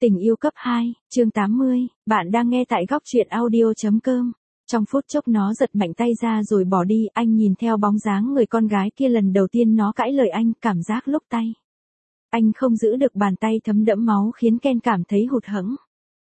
Tình yêu cấp 2, chương 80, bạn đang nghe tại góc truyện audio.com. Trong phút chốc nó giật mạnh tay ra rồi bỏ đi, anh nhìn theo bóng dáng người con gái kia lần đầu tiên nó cãi lời anh, cảm giác lúc tay. Anh không giữ được bàn tay thấm đẫm máu khiến Ken cảm thấy hụt hẫng.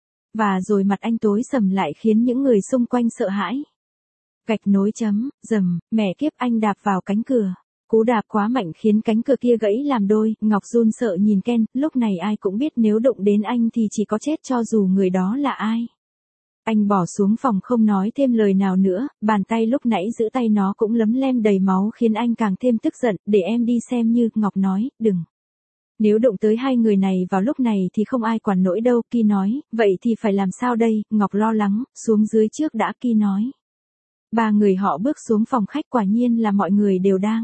Và rồi mặt anh tối sầm lại khiến những người xung quanh sợ hãi. Gạch nối chấm, rầm, mẹ kiếp, anh đạp vào cánh cửa. Cú đạp quá mạnh khiến cánh cửa kia gãy làm đôi, Ngọc run sợ nhìn Ken, lúc này ai cũng biết nếu đụng đến anh thì chỉ có chết cho dù người đó là ai. Anh bỏ xuống phòng không nói thêm lời nào nữa, bàn tay lúc nãy giữ tay nó cũng lấm lem đầy máu khiến anh càng thêm tức giận, để em đi xem như, Ngọc nói, đừng. Nếu đụng tới hai người này vào lúc này thì không ai quản nổi đâu, Ki nói, vậy thì phải làm sao đây, Ngọc lo lắng, xuống dưới trước đã, Ki nói. Ba người họ bước xuống phòng khách, quả nhiên là mọi người đều đang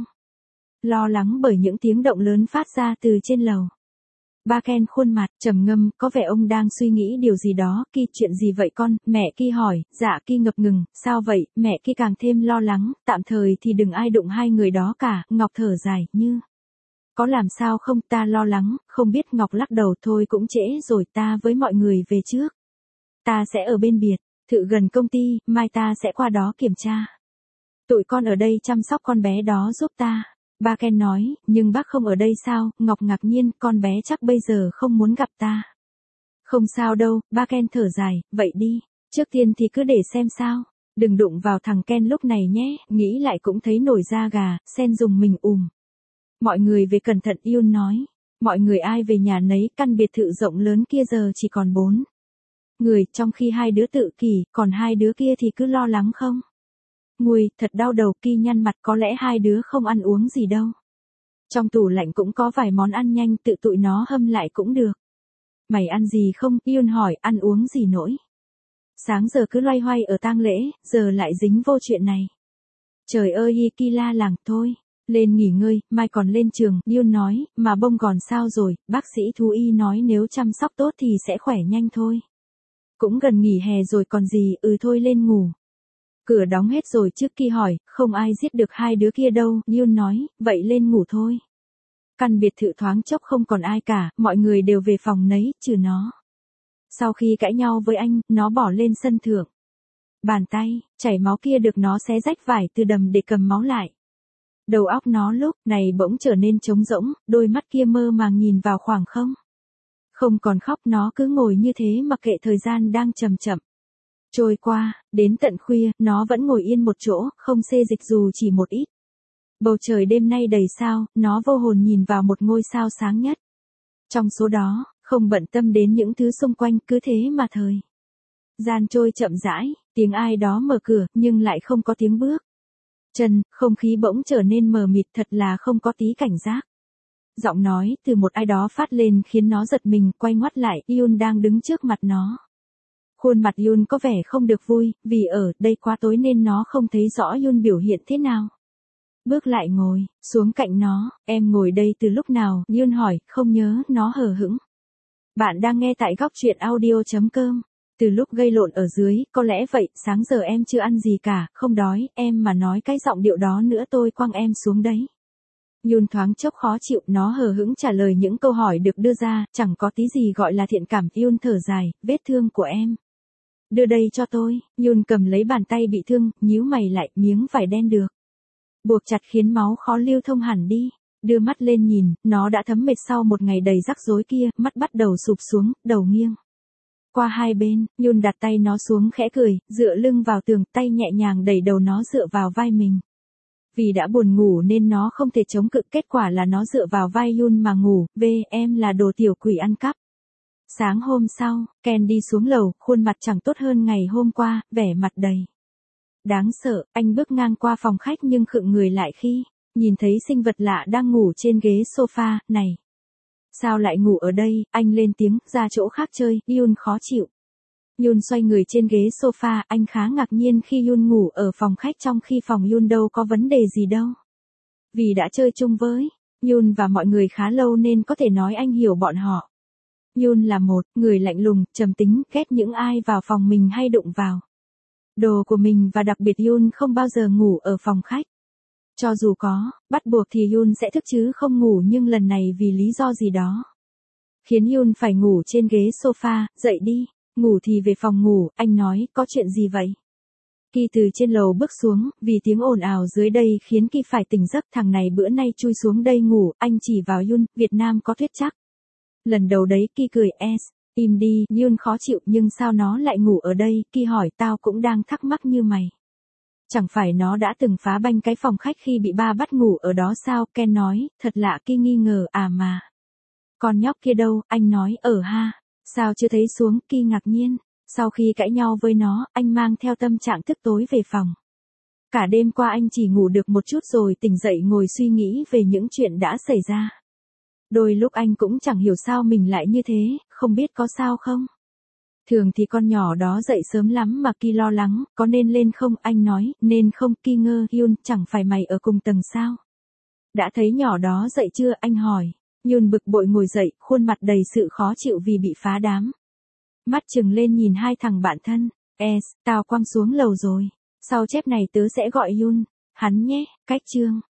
lo lắng bởi những tiếng động lớn phát ra từ trên lầu. Ba Ken khuôn mặt trầm ngâm, có vẻ ông đang suy nghĩ điều gì đó. Ki, chuyện gì vậy con? Mẹ Ki hỏi. Dạ. Ki ngập ngừng. Sao vậy? Mẹ Ki càng thêm lo lắng. Tạm thời thì đừng ai đụng hai người đó cả. Ngọc thở dài, như có làm sao không, ta lo lắng, không biết. Ngọc lắc đầu, thôi cũng trễ rồi, ta với mọi người về trước. Ta sẽ ở bên biệt thự gần công ty, mai ta sẽ qua đó kiểm tra. Tụi con ở đây chăm sóc con bé đó giúp ta. Ba Ken nói, nhưng bác không ở đây sao? Ngọc ngạc nhiên, con bé chắc bây giờ không muốn gặp ta. Không sao đâu, ba Ken thở dài, vậy đi, trước tiên thì cứ để xem sao. Đừng đụng vào thằng Ken lúc này nhé, nghĩ lại cũng thấy nổi da gà, Sen dùng mình Mọi người về cẩn thận, Yun nói. Mọi người ai về nhà nấy, căn biệt thự rộng lớn kia giờ chỉ còn 4 người, trong khi hai đứa tự kỷ, còn hai đứa kia thì cứ lo lắng không. Nguôi, thật đau đầu, Ki nhăn mặt, có lẽ hai đứa không ăn uống gì đâu. Trong tủ lạnh cũng có vài món ăn nhanh, tự tụi nó hâm lại cũng được. Mày ăn gì không? Yun hỏi, ăn uống gì nỗi. Sáng giờ cứ loay hoay ở tang lễ, giờ lại dính vô chuyện này. Trời ơi, Ki la làng, thôi, lên nghỉ ngơi, mai còn lên trường, Yun nói, mà bông còn sao rồi, bác sĩ thú y nói nếu chăm sóc tốt thì sẽ khỏe nhanh thôi. Cũng gần nghỉ hè rồi còn gì, thôi lên ngủ. Cửa đóng hết rồi trước, Ki hỏi, không ai giết được hai đứa kia đâu, Yun nói, vậy lên ngủ thôi. Căn biệt thự thoáng chốc không còn ai cả, mọi người đều về phòng nấy, trừ nó. Sau khi cãi nhau với anh, nó bỏ lên sân thượng. Bàn tay, chảy máu kia được nó xé rách vải từ đầm để cầm máu lại. Đầu óc nó lúc này bỗng trở nên trống rỗng, đôi mắt kia mơ màng nhìn vào khoảng không. Không còn khóc, nó cứ ngồi như thế mặc kệ thời gian đang chậm chậm trôi qua, đến tận khuya, nó vẫn ngồi yên một chỗ, không xê dịch dù chỉ một ít. Bầu trời đêm nay đầy sao, nó vô hồn nhìn vào một ngôi sao sáng nhất. Trong số đó, không bận tâm đến những thứ xung quanh, cứ thế mà thời gian trôi chậm rãi, tiếng ai đó mở cửa, nhưng lại không có tiếng bước chân, không khí bỗng trở nên mờ mịt, thật là không có tí cảnh giác. Giọng nói từ một ai đó phát lên khiến nó giật mình, quay ngoắt lại, Yun đang đứng trước mặt nó. Khuôn mặt Yun có vẻ không được vui, vì ở đây quá tối nên nó không thấy rõ Yun biểu hiện thế nào. Bước lại ngồi xuống cạnh nó, em ngồi đây từ lúc nào? Yun hỏi, không nhớ, nó hờ hững. Bạn đang nghe tại góc truyện audio.com. Từ lúc gây lộn ở dưới, có lẽ vậy, sáng giờ em chưa ăn gì cả, không đói, em mà nói cái giọng điệu đó nữa tôi quăng em xuống đấy. Yun thoáng chốc khó chịu, nó hờ hững trả lời những câu hỏi được đưa ra, chẳng có tí gì gọi là thiện cảm. Yun thở dài, vết thương của em. Đưa đây cho tôi. Yun cầm lấy bàn tay bị thương, nhíu mày lại, miếng vải đen được buộc chặt khiến máu khó lưu thông hẳn đi. Đưa mắt lên nhìn, nó đã thấm mệt sau một ngày đầy rắc rối kia, mắt bắt đầu sụp xuống, đầu nghiêng qua hai bên. Yun đặt tay nó xuống khẽ cười, dựa lưng vào tường, tay nhẹ nhàng đẩy đầu nó dựa vào vai mình. Vì đã buồn ngủ nên nó không thể chống cự, kết quả là nó dựa vào vai Yun mà ngủ. Em là đồ tiểu quỷ ăn cắp. Sáng hôm sau, Ken đi xuống lầu, khuôn mặt chẳng tốt hơn ngày hôm qua, vẻ mặt đầy đáng sợ. Anh bước ngang qua phòng khách nhưng khựng người lại khi nhìn thấy sinh vật lạ đang ngủ trên ghế sofa. Này, sao lại ngủ ở đây? Anh lên tiếng, ra chỗ khác chơi. Yun khó chịu. Yun xoay người trên ghế sofa, anh khá ngạc nhiên khi Yun ngủ ở phòng khách trong khi phòng Yun đâu có vấn đề gì đâu. Vì đã chơi chung với Yun và mọi người khá lâu nên có thể nói anh hiểu bọn họ. Yun là một người lạnh lùng, trầm tính, ghét những ai vào phòng mình hay đụng vào đồ của mình, và đặc biệt Yun không bao giờ ngủ ở phòng khách. Cho dù có bắt buộc thì Yun sẽ thức chứ không ngủ, nhưng lần này vì lý do gì đó Khiến Yun phải ngủ trên ghế sofa, dậy đi, ngủ thì về phòng ngủ, anh nói, có chuyện gì vậy? Ki từ trên lầu bước xuống, vì tiếng ồn ào dưới đây khiến Ki phải tỉnh giấc, thằng này bữa nay chui xuống đây ngủ, anh chỉ vào Yun, Việt Nam có tuyết chắc. Lần đầu đấy Ki cười, im đi, Yun khó chịu, nhưng sao nó lại ngủ ở đây, Ki hỏi, tao cũng đang thắc mắc như mày. Chẳng phải nó đã từng phá banh cái phòng khách khi bị ba bắt ngủ ở đó sao, Ken nói, thật lạ, Ki nghi ngờ, mà. Con nhóc kia đâu, anh nói, ha, sao chưa thấy xuống, Ki ngạc nhiên. Sau khi cãi nhau với nó, anh mang theo tâm trạng tức tối về phòng. Cả đêm qua anh chỉ ngủ được một chút rồi tỉnh dậy ngồi suy nghĩ về những chuyện đã xảy ra. Đôi lúc anh cũng chẳng hiểu sao mình lại như thế, không biết có sao không? Thường thì con nhỏ đó dậy sớm lắm mà Ki lo lắng, có nên lên không? Anh nói, nên không. Ki ngơ, Yun, chẳng phải mày ở cùng tầng sao? Đã thấy nhỏ đó dậy chưa? Anh hỏi. Yun bực bội ngồi dậy, khuôn mặt đầy sự khó chịu vì bị phá đám. Mắt trừng lên nhìn hai thằng bạn thân. Tao quăng xuống lầu rồi. Sau chép này tớ sẽ gọi Yun. Hắn nhé, cách chương.